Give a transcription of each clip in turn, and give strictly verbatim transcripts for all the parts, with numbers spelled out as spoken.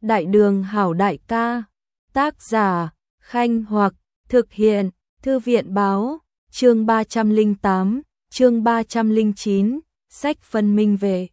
Đại đường hảo đại ca. Tác giả, Khanh Hoặc, thực hiện, Thư viện báo, chương ba trăm lẻ tám, chương ba trăm lẻ chín, sách phân minh về.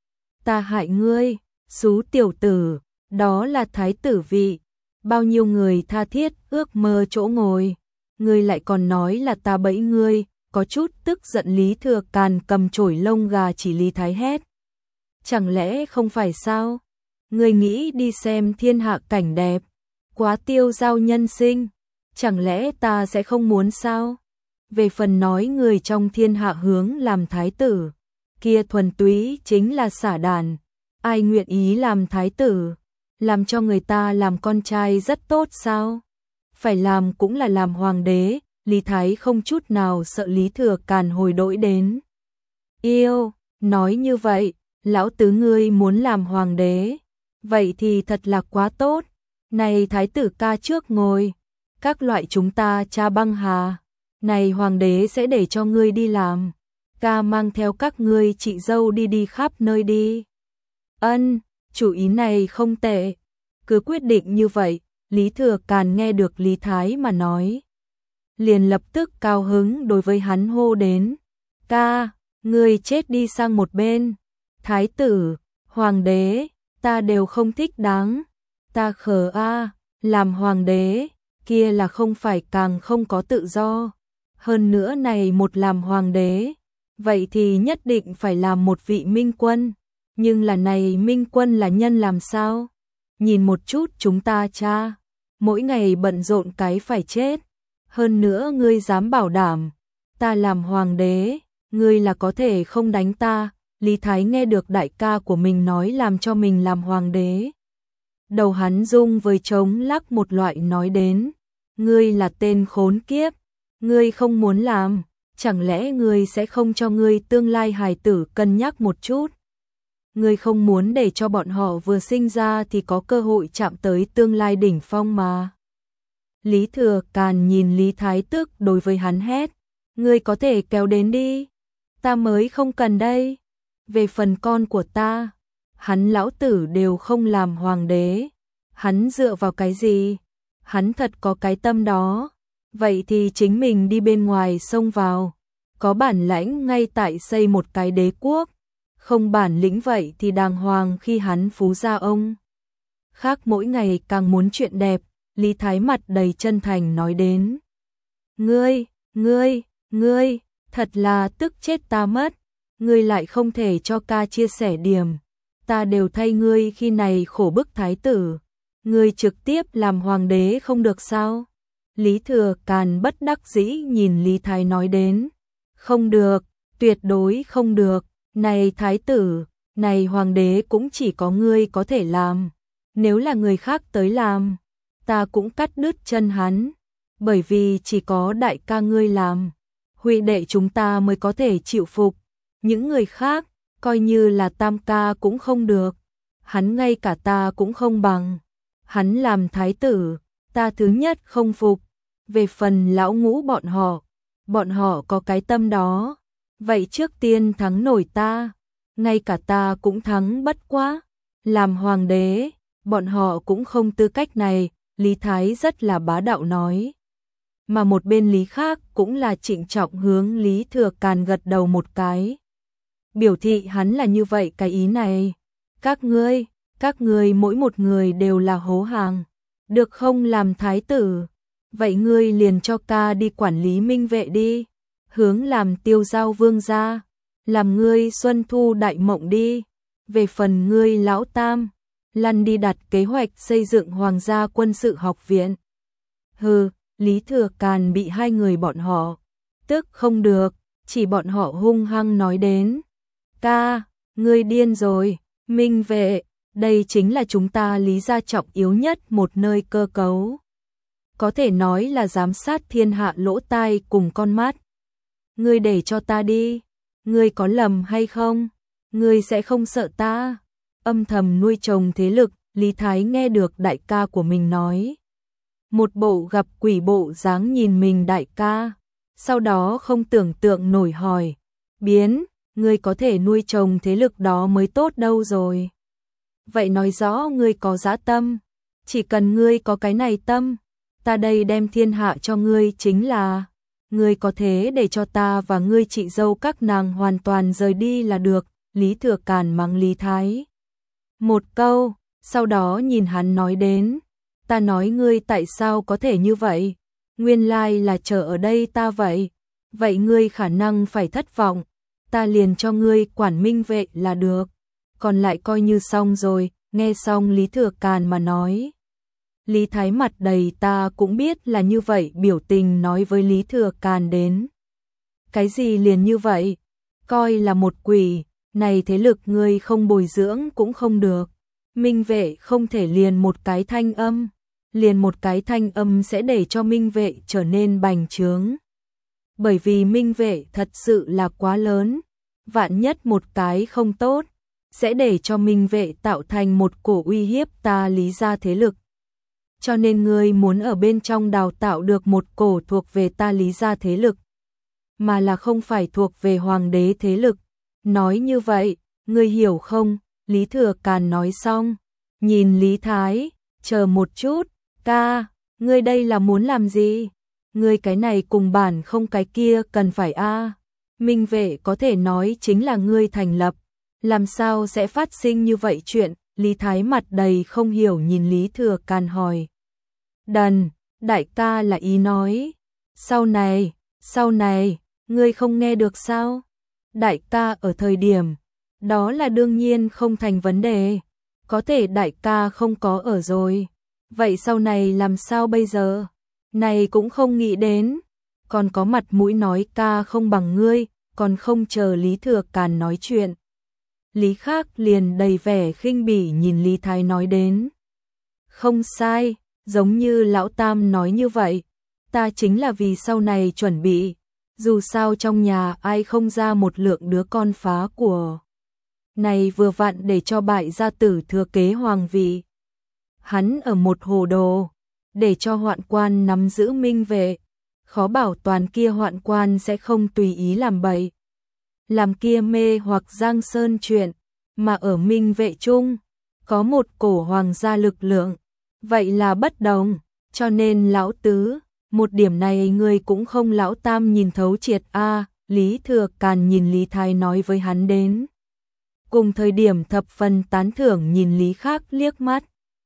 Ta hại ngươi, xú tiểu tử, đó là thái tử vị, bao nhiêu người tha thiết ước mơ chỗ ngồi, ngươi lại còn nói là ta bẫy ngươi, có chút tức giận Lý Thừa Càn cầm chổi lông gà chỉ Lý Thái hét. Chẳng lẽ không phải sao? Ngươi nghĩ đi xem thiên hạ cảnh đẹp, quá tiêu dao nhân sinh, chẳng lẽ ta sẽ không muốn sao? Về phần nói người trong thiên hạ hướng làm thái tử, kia thuần túy chính là xả đàn, ai nguyện ý làm thái tử, làm cho người ta làm con trai rất tốt sao? Phải làm cũng là làm hoàng đế, Lý Thái không chút nào sợ Lý Thừa Càn hồi đỗi đến. Yêu, nói như vậy, lão tứ ngươi muốn làm hoàng đế, vậy thì thật là quá tốt, này thái tử ca trước ngồi, các loại chúng ta cha băng hà, này hoàng đế sẽ để cho ngươi đi làm, ca mang theo các ngươi chị dâu đi đi khắp nơi đi. Ân, chủ ý này không tệ, cứ quyết định như vậy. Lý Thừa Càn nghe được Lý Thái mà nói, liền lập tức cao hứng đối với hắn hô đến, ca, ngươi chết đi sang một bên, thái tử, hoàng đế, ta đều không thích đáng, ta khờ a, làm hoàng đế, kia là không phải càng không có tự do, hơn nữa này một làm hoàng đế, vậy thì nhất định phải làm một vị minh quân, nhưng là này minh quân là nhân làm sao? Nhìn một chút chúng ta cha, mỗi ngày bận rộn cái phải chết, hơn nữa ngươi dám bảo đảm, ta làm hoàng đế, ngươi là có thể không đánh ta. Lý Thái nghe được đại ca của mình nói làm cho mình làm hoàng đế. Đầu hắn rung với trống lắc một loại nói đến, ngươi là tên khốn kiếp, ngươi không muốn làm, chẳng lẽ ngươi sẽ không cho ngươi tương lai hài tử cân nhắc một chút? Ngươi không muốn để cho bọn họ vừa sinh ra thì có cơ hội chạm tới tương lai đỉnh phong mà. Lý Thừa Càn nhìn Lý Thái tức đối với hắn hét, ngươi có thể kéo đến đi, ta mới không cần đây. Về phần con của ta, hắn lão tử đều không làm hoàng đế, hắn dựa vào cái gì? Hắn thật có cái tâm đó, vậy thì chính mình đi bên ngoài xông vào, có bản lãnh ngay tại xây một cái đế quốc, không bản lĩnh vậy thì đàng hoàng khi hắn phú gia ông. Khác mỗi ngày càng muốn chuyện đẹp, Lý Thái mặt đầy chân thành nói đến. Ngươi, ngươi, ngươi, thật là tức chết ta mất, ngươi lại không thể cho ca chia sẻ điểm, ta đều thay ngươi khi này khổ bức thái tử, ngươi trực tiếp làm hoàng đế không được sao? Lý Thừa Càn bất đắc dĩ nhìn Lý Thái nói đến. Không được, tuyệt đối không được. Này thái tử, này hoàng đế cũng chỉ có ngươi có thể làm. Nếu là người khác tới làm, ta cũng cắt đứt chân hắn. Bởi vì chỉ có đại ca ngươi làm, huynh đệ chúng ta mới có thể chịu phục. Những người khác, coi như là tam ca cũng không được. Hắn ngay cả ta cũng không bằng. Hắn làm thái tử, ta thứ nhất không phục. Về phần lão ngũ bọn họ, bọn họ có cái tâm đó. Vậy trước tiên thắng nổi ta, ngay cả ta cũng thắng bất quá. Làm hoàng đế, bọn họ cũng không tư cách này, Lý Thái rất là bá đạo nói. Mà một bên Lý khác cũng là trịnh trọng hướng Lý Thừa Càn gật đầu một cái. Biểu thị hắn là như vậy cái ý này. Các ngươi, các ngươi mỗi một người đều là hố hàng, được không làm thái tử. Vậy ngươi liền cho ca đi quản lý minh vệ đi. Hướng làm tiêu giao vương gia, làm ngươi xuân thu đại mộng đi. Về phần ngươi lão tam, lăn đi đặt kế hoạch xây dựng hoàng gia quân sự học viện. Hừ, Lý Thừa Càn bị hai người bọn họ, tức không được, chỉ bọn họ hung hăng nói đến. Ca, ngươi điên rồi, minh vệ, đây chính là chúng ta Lý gia trọng yếu nhất một nơi cơ cấu. Có thể nói là giám sát thiên hạ lỗ tai cùng con mắt. Ngươi để cho ta đi, ngươi có lầm hay không? Ngươi sẽ không sợ ta? Âm thầm nuôi trồng thế lực, Lý Thái nghe được đại ca của mình nói. Một bộ gặp quỷ bộ dáng nhìn mình đại ca, sau đó không tưởng tượng nổi hỏi, biến, ngươi có thể nuôi trồng thế lực đó mới tốt đâu rồi. vậy nói rõ ngươi có dã tâm, chỉ cần ngươi có cái này tâm, ta đây đem thiên hạ cho ngươi chính là, ngươi có thế để cho ta và ngươi chị dâu các nàng hoàn toàn rời đi là được. Lý Thừa Càn mắng Lý Thái một câu, sau đó nhìn hắn nói đến, ta nói ngươi tại sao có thể như vậy, nguyên lai là chờ ở đây ta vậy, vậy ngươi khả năng phải thất vọng, ta liền cho ngươi quản Minh Vệ là được, còn lại coi như xong rồi. Nghe xong Lý Thừa Càn mà nói, Lý Thái mặt đầy ta cũng biết là như vậy biểu tình nói với Lý Thừa Càn đến. Cái gì liền như vậy, coi là một quỷ, này thế lực ngươi không bồi dưỡng cũng không được, Minh Vệ không thể liền một cái thanh âm, liền một cái thanh âm sẽ để cho Minh Vệ trở nên bành trướng. Bởi vì Minh Vệ thật sự là quá lớn, vạn nhất một cái không tốt, sẽ để cho Minh Vệ tạo thành một cổ uy hiếp ta Lý gia thế lực. Cho nên ngươi muốn ở bên trong đào tạo được một cổ thuộc về ta Lý gia thế lực, mà là không phải thuộc về hoàng đế thế lực. Nói như vậy, ngươi hiểu không? Lý Thừa Càn nói xong, nhìn Lý Thái, chờ một chút, ca, ngươi đây là muốn làm gì? Ngươi cái này cùng bản không cái kia cần phải a. Minh Vệ có thể nói chính là ngươi thành lập, làm sao sẽ phát sinh như vậy chuyện? Lý Thái mặt đầy không hiểu nhìn Lý Thừa Càn hỏi. Đần, đại ca là ý nói, sau này, sau này, ngươi không nghe được sao? Đại ca ở thời điểm, đó là đương nhiên không thành vấn đề, có thể đại ca không có ở rồi, vậy sau này làm sao bây giờ? Này cũng không nghĩ đến, còn có mặt mũi nói ca không bằng ngươi, còn không chờ Lý Thừa Càn nói chuyện. Lý Khác liền đầy vẻ khinh bỉ nhìn Lý Thái nói đến. Không sai, giống như Lão Tam nói như vậy, ta chính là vì sau này chuẩn bị, dù sao trong nhà ai không ra một lượng đứa con phá của. Này vừa vặn để cho bại gia tử thừa kế hoàng vị. Hắn ở một hồ đồ, để cho Hoạn Quan nắm giữ Minh Vệ, khó bảo toàn kia Hoạn Quan sẽ không tùy ý làm bậy, làm kia mê hoặc Giang Sơn chuyện, mà ở Minh Vệ chung có một cổ hoàng gia lực lượng, vậy là bất đồng, cho nên lão tứ, một điểm này người cũng không Lão Tam nhìn thấu triệt a. Lý Thừa Càn nhìn Lý Thái nói với hắn đến. Cùng thời điểm thập phần tán thưởng nhìn Lý Khác liếc mắt.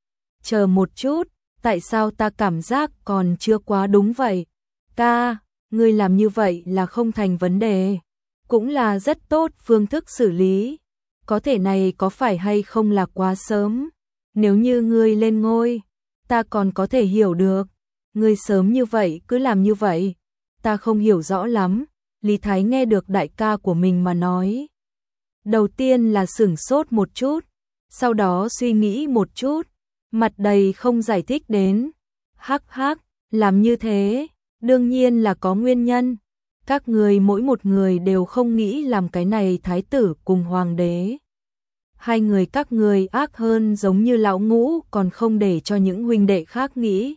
Chờ một chút, tại sao ta cảm giác còn chưa quá đúng vậy? Ca, ngươi làm như vậy là không thành vấn đề, cũng là rất tốt phương thức xử lý. Có thể này có phải hay không là quá sớm? Nếu như ngươi lên ngôi, ta còn có thể hiểu được. Ngươi sớm như vậy cứ làm như vậy, ta không hiểu rõ lắm. Lý Thái nghe được đại ca của mình mà nói. Đầu tiên là sửng sốt một chút, sau đó suy nghĩ một chút, mặt đầy không giải thích đến. Hắc hắc, làm như thế, đương nhiên là có nguyên nhân. Các người mỗi một người đều không nghĩ làm cái này thái tử cùng hoàng đế. Hai người các người ác hơn giống như lão Ngũ còn không để cho những huynh đệ khác nghĩ.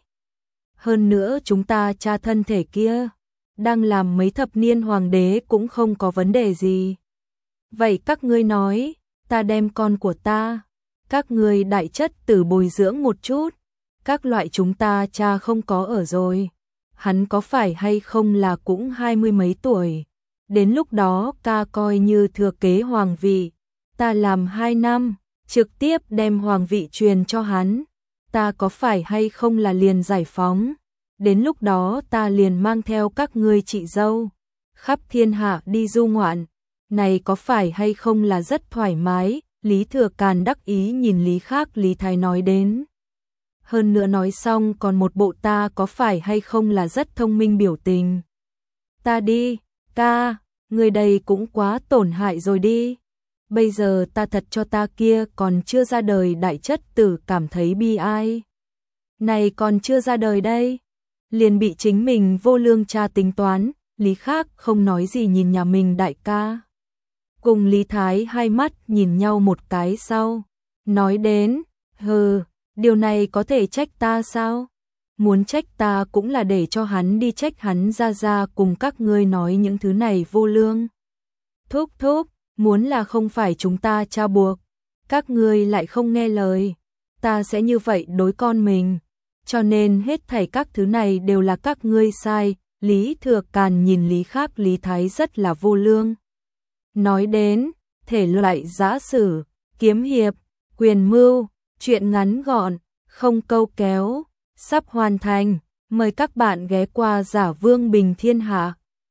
Hơn nữa chúng ta cha thân thể kia, đang làm mấy thập niên hoàng đế cũng không có vấn đề gì. Vậy các ngươi nói, ta đem con của ta, các ngươi đại chất tử bồi dưỡng một chút, các loại chúng ta cha không có ở rồi. Hắn có phải hay không là cũng hai mươi mấy tuổi, đến lúc đó ca coi như thừa kế hoàng vị, ta làm hai năm, trực tiếp đem hoàng vị truyền cho hắn, ta có phải hay không là liền giải phóng, đến lúc đó ta liền mang theo các ngươi chị dâu, khắp thiên hạ đi du ngoạn, này có phải hay không là rất thoải mái? Lý Thừa Càn đắc ý nhìn Lý Khác Lý Thái nói đến. Hơn nữa nói xong còn một bộ ta có phải hay không là rất thông minh biểu tình. Ta đi, ca, người đây cũng quá tổn hại rồi đi. Bây giờ ta thật cho ta kia còn chưa ra đời đại chất tử cảm thấy bi ai. Này còn chưa ra đời đây, liền bị chính mình vô lương cha tính toán. Lý Khác không nói gì nhìn nhà mình đại ca. Cùng Lý Thái hai mắt nhìn nhau một cái sau, nói đến, hừ, điều này có thể trách ta sao? Muốn trách ta cũng là để cho hắn đi trách hắn ra ra cùng các ngươi nói những thứ này vô lương. Thúc thúc, muốn là không phải chúng ta cha buộc, các ngươi lại không nghe lời, ta sẽ như vậy đối con mình, cho nên hết thảy các thứ này đều là các ngươi sai. Lý Thừa Càn nhìn Lý Khác Lý Thái rất là vô lương. Nói đến, thể loại giã sử, kiếm hiệp, quyền mưu, chuyện ngắn gọn, không câu kéo, sắp hoàn thành, mời các bạn ghé qua Giả Vương Bình Thiên Hạ.